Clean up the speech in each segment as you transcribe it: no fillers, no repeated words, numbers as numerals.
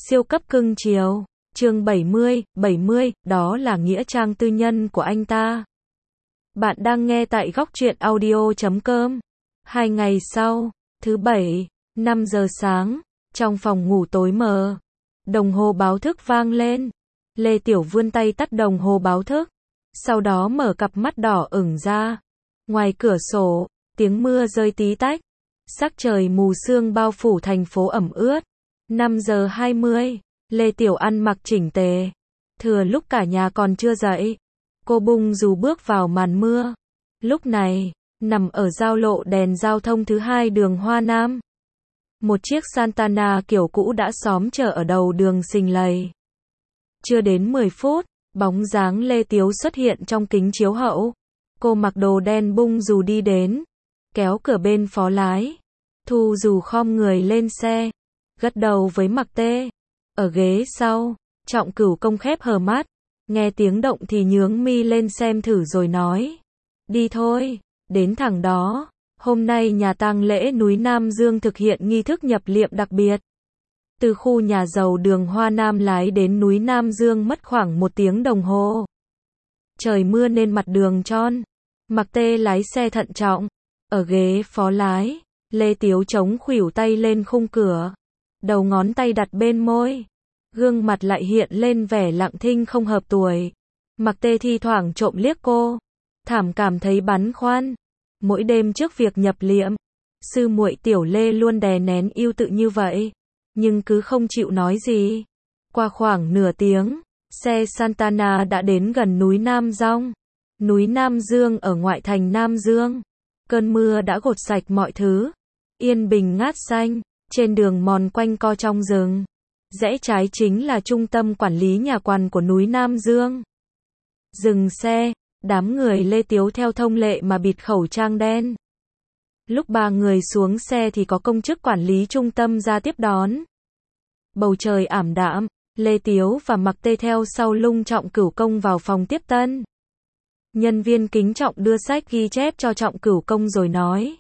Siêu cấp cưng chiều. Chương 70, đó là nghĩa trang tư nhân của anh ta. Bạn đang nghe tại Góc Truyện Audio.com. 2 ngày sau, thứ Bảy, 5 giờ sáng, trong phòng ngủ tối mờ, đồng hồ báo thức vang lên. Lê Tiểu vươn tay tắt đồng hồ báo thức, sau đó mở cặp mắt đỏ ửng ra. Ngoài cửa sổ, tiếng mưa rơi tí tách, sắc trời mù sương bao phủ thành phố ẩm ướt. 5 giờ 20, Lê Tiểu ăn mặc chỉnh tề. Thừa lúc cả nhà còn chưa dậy, cô bung dù bước vào màn mưa. Lúc này, nằm ở giao lộ đèn giao thông thứ 2 đường Hoa Nam, một chiếc Santana kiểu cũ đã xóm chờ ở đầu đường xình lầy. Chưa đến 10 phút, bóng dáng Lê Tiếu xuất hiện trong kính chiếu hậu. Cô mặc đồ đen bung dù đi đến, kéo cửa bên phó lái, thu dù khom người lên xe, gật đầu với Mặc Tê. Ở ghế sau, Trọng Cửu Công khép hờ mắt, nghe tiếng động thì nhướng mi lên xem thử rồi nói: đi thôi, đến thẳng đó. Hôm nay nhà tang lễ núi Nam Dương thực hiện nghi thức nhập liệm đặc biệt. Từ khu nhà giàu đường Hoa Nam lái đến núi Nam Dương mất khoảng 1 tiếng đồng hồ. Trời mưa nên mặt đường trơn. Mặc Tê lái xe thận trọng. Ở ghế phó lái, Lê Tiếu chống khuỷu tay lên khung cửa, đầu ngón tay đặt bên môi, gương mặt lại hiện lên vẻ lặng thinh không hợp tuổi. Mặc Tê thi thoảng trộm liếc cô, thảm cảm thấy băn khoăn. Mỗi đêm trước việc nhập liệm, sư muội Tiểu Lê luôn đè nén ưu tự như vậy, nhưng cứ không chịu nói gì. Qua khoảng nửa tiếng, xe Santana đã đến gần núi Nam Dong, núi Nam Dương ở ngoại thành Nam Dương. Cơn mưa đã gột sạch mọi thứ, yên bình ngát xanh, trên đường mòn quanh co trong rừng. Rẽ trái chính là trung tâm quản lý nhà quan của núi Nam Dương. Dừng xe, đám người Lê Tiếu theo thông lệ mà bịt khẩu trang đen. Lúc 3 người xuống xe thì có công chức quản lý trung tâm ra tiếp đón. Bầu trời ảm đạm, Lê Tiếu và Mặc Tê theo sau lưng Trọng Cửu Công vào phòng tiếp tân. Nhân viên kính trọng đưa sách ghi chép cho Trọng Cửu Công rồi nói: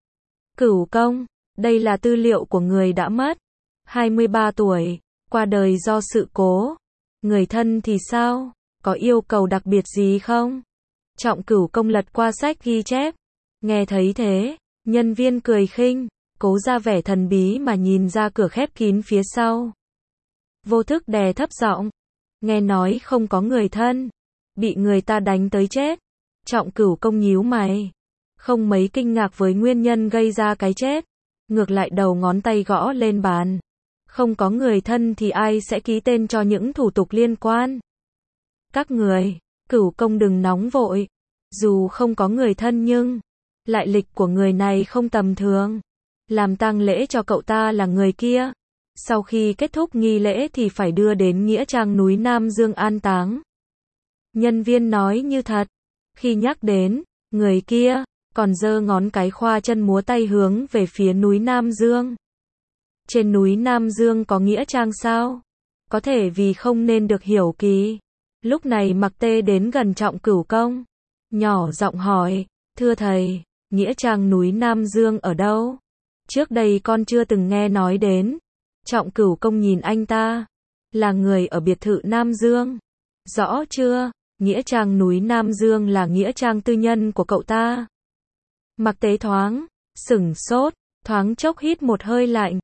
Cửu Công, đây là tư liệu của người đã mất. 23 tuổi, qua đời do sự cố. Người thân thì sao? Có yêu cầu đặc biệt gì không? Trọng Cửu Công lật qua sách ghi chép. Nghe thấy thế, nhân viên cười khinh, cố ra vẻ thần bí mà nhìn ra cửa khép kín phía sau. Vô thức đè thấp giọng: nghe nói không có người thân, bị người ta đánh tới chết. Trọng Cửu Công nhíu mày, không mấy kinh ngạc với nguyên nhân gây ra cái chết, ngược lại đầu ngón tay gõ lên bàn. Không có người thân thì ai sẽ ký tên cho những thủ tục liên quan? Các người, Cửu Công đừng nóng vội. Dù không có người thân nhưng lại lịch của người này không tầm thường. Làm tang lễ cho cậu ta là người kia. Sau khi kết thúc nghi lễ thì phải đưa đến nghĩa trang núi Nam Dương an táng. Nhân viên nói như thật. Khi nhắc đến người kia, còn giơ ngón cái khoa chân múa tay hướng về phía núi Nam Dương. Trên núi Nam Dương có nghĩa trang sao? Có thể vì không nên được hiểu kỳ. Lúc này Mặc Tê đến gần Trọng Cửu Công, nhỏ giọng hỏi: thưa thầy, nghĩa trang núi Nam Dương ở đâu? Trước đây con chưa từng nghe nói đến. Trọng Cửu Công nhìn anh ta: là người ở biệt thự Nam Dương. Rõ chưa? Nghĩa trang núi Nam Dương là nghĩa trang tư nhân của cậu ta. Mặc Tế thoáng sửng sốt, thoáng chốc hít một hơi lạnh.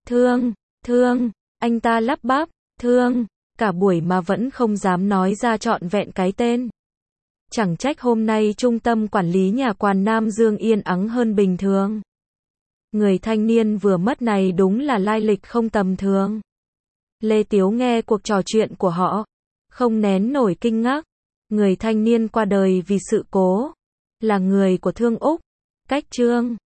Thương, anh ta lắp bắp, thương, cả buổi mà vẫn không dám nói ra trọn vẹn cái tên. Chẳng trách hôm nay trung tâm quản lý nhà quan Nam Dương yên ắng hơn bình thường. Người thanh niên vừa mất này đúng là lai lịch không tầm thường. Lê Tiếu nghe cuộc trò chuyện của họ, không nén nổi kinh ngạc. Người thanh niên qua đời vì sự cố, là người của Thương Úc, cách Trương